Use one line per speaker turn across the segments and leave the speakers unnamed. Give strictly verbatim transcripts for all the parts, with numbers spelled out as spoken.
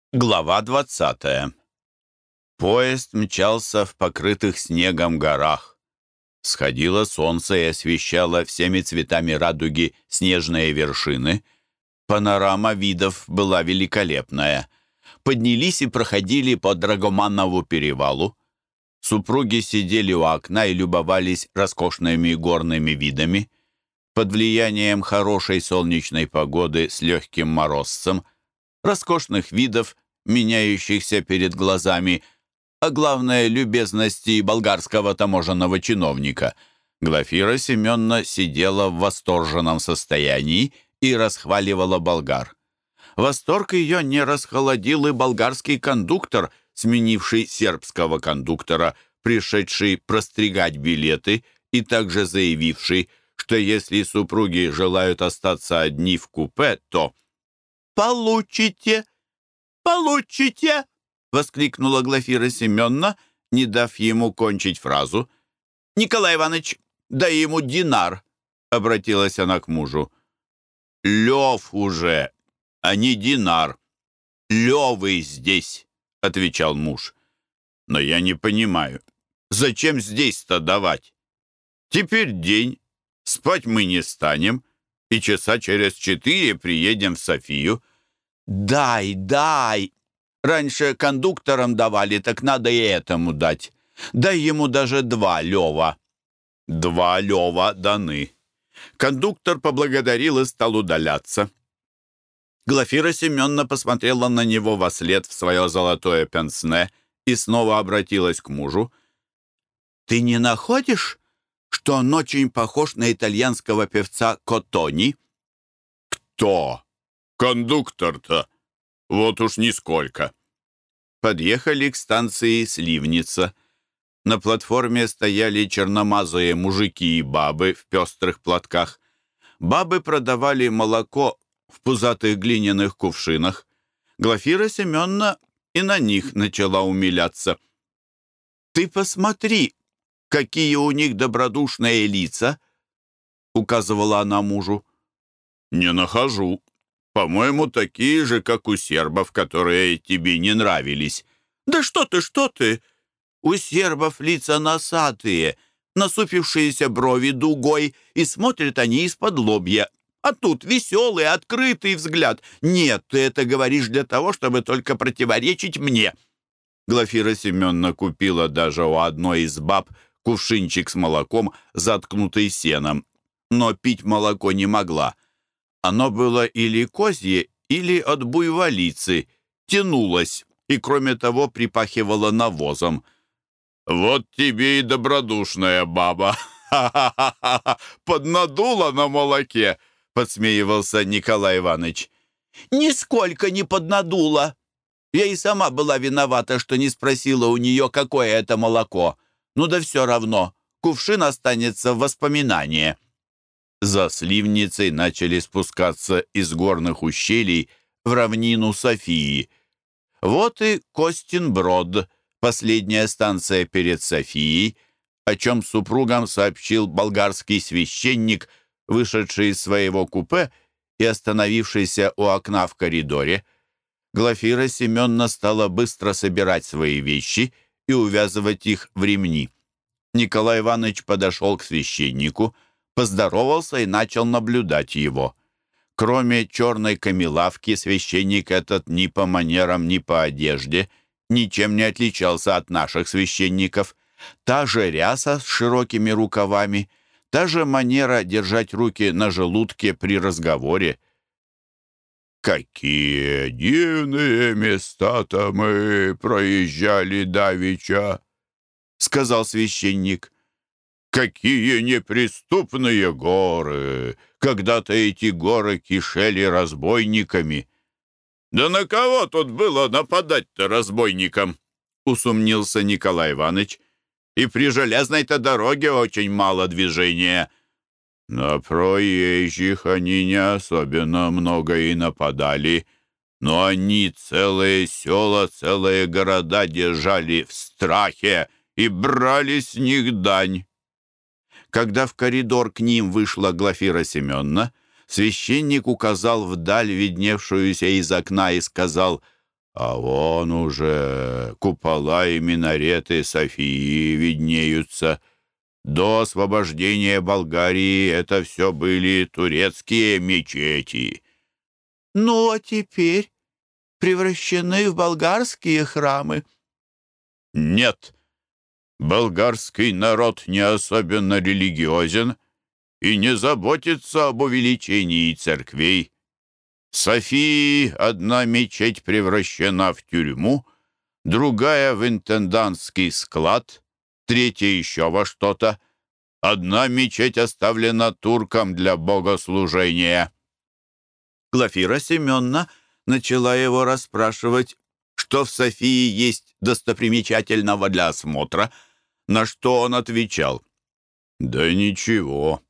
Глава двадцатая. Поезд мчался в покрытых снегом горах. Сходило солнце и освещало всеми цветами радуги снежные вершины. Панорама видов была великолепная. Поднялись и проходили по Драгоманову перевалу. Супруги сидели у окна и любовались роскошными горными видами. Под влиянием хорошей солнечной погоды с легким морозцем, роскошных видов, меняющихся перед глазами, а главное, любезности болгарского таможенного чиновника, Глафира Семеновна сидела в восторженном состоянии и расхваливала болгар. Восторг ее не расхолодил и болгарский кондуктор, сменивший сербского кондуктора, пришедший простригать билеты и также заявивший, что если супруги желают остаться одни в купе, то «Получите! Получите!» — воскликнула Глафира Семеновна, не дав ему кончить фразу. «Николай Иванович, дай ему динар!» — обратилась она к мужу. «Лев уже, а не динар. Левый здесь!» — отвечал муж. «Но я не понимаю, зачем здесь-то давать? Теперь день, спать мы не станем, и часа через четыре приедем в Софию». «Дай, дай! Раньше кондукторам давали, так надо и этому дать. Дай ему даже два лева». Два лева даны. Кондуктор поблагодарил и стал удаляться. Глафира Семеновна посмотрела на него вослед в свое золотое пенсне и снова обратилась к мужу. «Ты не находишь, что он очень похож на итальянского певца Коттони?»
«Кто? Кондуктор-то? Вот уж нисколько».
Подъехали к станции Сливница. На платформе стояли черномазые мужики и бабы в пестрых платках. Бабы продавали молоко в пузатых глиняных кувшинах. Глафира Семеновна и на них начала умиляться. «Ты посмотри, какие у них добродушные лица!» — указывала она мужу.
«Не нахожу. По-моему, такие же, как у сербов, которые тебе не нравились».
«Да что ты, что ты! У сербов лица носатые, насупившиеся брови дугой, и смотрят они из-под лобья. А тут веселый, открытый взгляд. Нет, ты это говоришь для того, чтобы только противоречить мне». Глафира Семеновна купила даже у одной из баб кувшинчик с молоком, заткнутый сеном, но пить молоко не могла. Оно было или козье, или от буйволицы, тянулось и, кроме того, припахивало навозом.
«Вот тебе и добродушная баба! Ха-ха-ха! Поднадула на молоке!» — подсмеивался Николай Иванович.
«Нисколько не поднадула. Я и сама была виновата, что не спросила у нее, какое это молоко. Ну да все равно, кувшин останется в воспоминании». За Сливницей начали спускаться из горных ущелий в равнину Софии. Вот и Костинброд, последняя станция перед Софией, о чем супругам сообщил болгарский священник, вышедший из своего купе и остановившийся у окна в коридоре. Глафира Семеновна стала быстро собирать свои вещи и увязывать их в ремни. Николай Иванович подошел к священнику, поздоровался и начал наблюдать его. Кроме черной камелавки, священник этот ни по манерам, ни по одежде ничем не отличался от наших священников. Та же ряса с широкими рукавами, та же манера держать руки на желудке при разговоре.
«Какие дивные места-то мы проезжали давеча!» — сказал священник. «Какие неприступные горы! Когда-то эти горы кишели разбойниками». «Да на кого тут было нападать-то разбойникам?» — усомнился Николай Иванович. «И при железной-то дороге очень мало движения». «На проезжих они не особенно много и нападали, но они целые села, целые города держали в страхе и брали с них дань». Когда в коридор к ним вышла Глафира Семеновна, священник указал вдаль, видневшуюся из окна, и сказал: А вон уже купола и минареты Софии виднеются. До освобождения Болгарии это все были турецкие мечети.
Ну, а теперь превращены в болгарские храмы.
Нет, болгарский народ не особенно религиозен и не заботится об увеличении церквей. В Софии одна мечеть превращена в тюрьму, другая — в интендантский склад, третья еще во что-то. Одна мечеть оставлена туркам для богослужения.
Глафира Семеновна начала его расспрашивать, что в Софии есть достопримечательного для осмотра, на что он отвечал:
«Да ничего.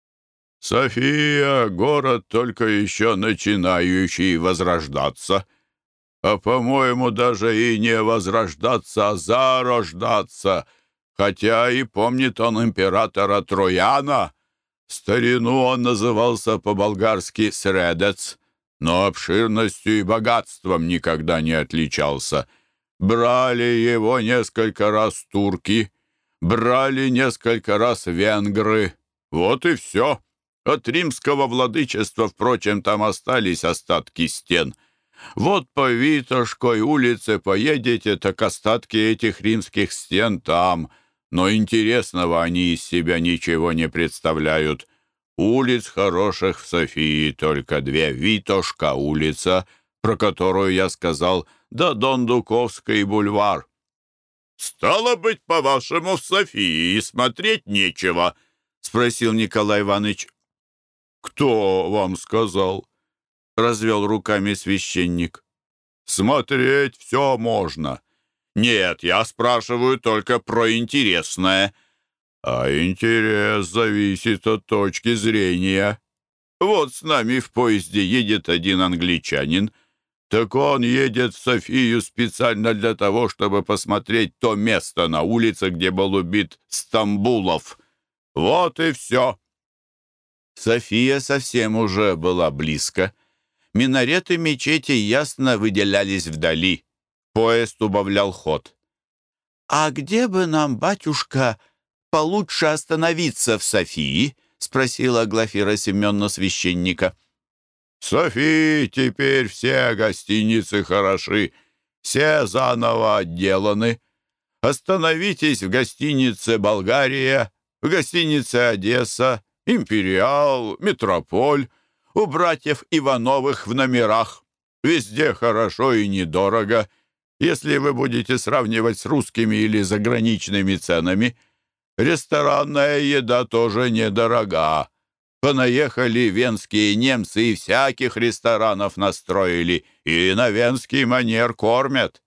София — город, только еще начинающий возрождаться. А, по-моему, даже и не возрождаться, а зарождаться. Хотя и помнит он императора Трояна. В старину он назывался по-болгарски Средец, но обширностью и богатством никогда не отличался. Брали его несколько раз турки, брали несколько раз венгры. Вот и все. От римского владычества, впрочем, там остались остатки стен. Вот по Витошкой улице поедете, так остатки этих римских стен там. Но интересного они из себя ничего не представляют. Улиц хороших в Софии только две. Витошка улица, про которую я сказал, да Дондуковский бульвар. «Стало быть, по-вашему, в Софии смотреть нечего?» — спросил Николай Иванович. «Кто вам сказал?» — развел руками священник. «Смотреть все можно. Нет, я спрашиваю только про интересное». «А интерес зависит от точки зрения. Вот с нами в поезде едет один англичанин. Так он едет в Софию специально для того, чтобы посмотреть то место на улице, где был убит Стамбулов. Вот и все».
София совсем уже была близко. Минареты мечети ясно выделялись вдали. Поезд убавлял ход. «А где бы нам, батюшка, получше остановиться в Софии?» — спросила Глафира Семеновна священника.
«В Софии теперь все гостиницы хороши, все заново отделаны. Остановитесь в гостинице «Болгария», в гостинице «Одесса», «Империал», «Метрополь», у братьев Ивановых в номерах. Везде хорошо и недорого. Если вы будете сравнивать с русскими или заграничными ценами, ресторанная еда тоже недорога. Понаехали венские немцы и всяких ресторанов настроили, и на венский манер кормят.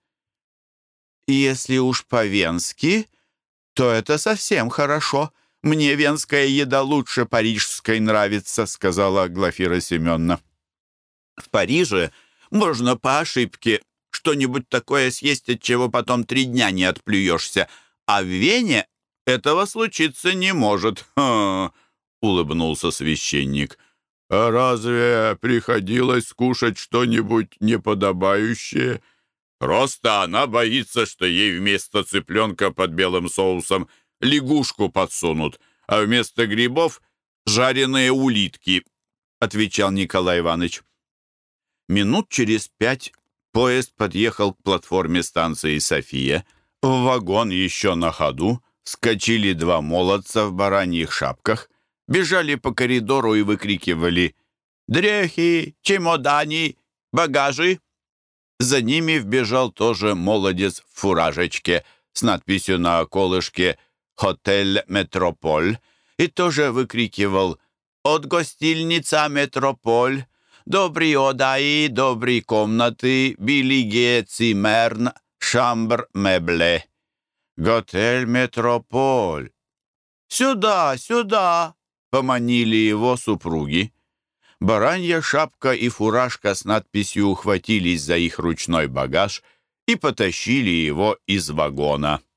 «Если уж по-венски, то это совсем хорошо. Мне венская еда лучше парижской нравится», — сказала Глафира Семеновна. «В Париже можно по ошибке что-нибудь такое съесть, от чего потом три дня не отплюешься, а в Вене этого случиться не может».
«Ха!» — улыбнулся священник. «А разве приходилось скушать что-нибудь неподобающее? Просто она боится, что ей вместо цыпленка под белым соусом лягушку подсунут, а вместо грибов — жареные улитки», — отвечал Николай Иванович.
Минут через пять поезд подъехал к платформе станции «София». В вагон еще на ходу вскочили два молодца в бараньих шапках, бежали по коридору и выкрикивали «Дрехи! Чемодани! Багажи!». За ними вбежал тоже молодец в фуражечке с надписью на околышке «Хотель Метрополь» и тоже выкрикивал «От гостильница Метрополь! Добрі одаи, добрі комнаты, билиге цимерн, шамбр мебле». «Готель Метрополь! Сюда, сюда!» — поманили его супруги. Баранья шапка и фуражка с надписью ухватились за их ручной багаж и потащили его из вагона.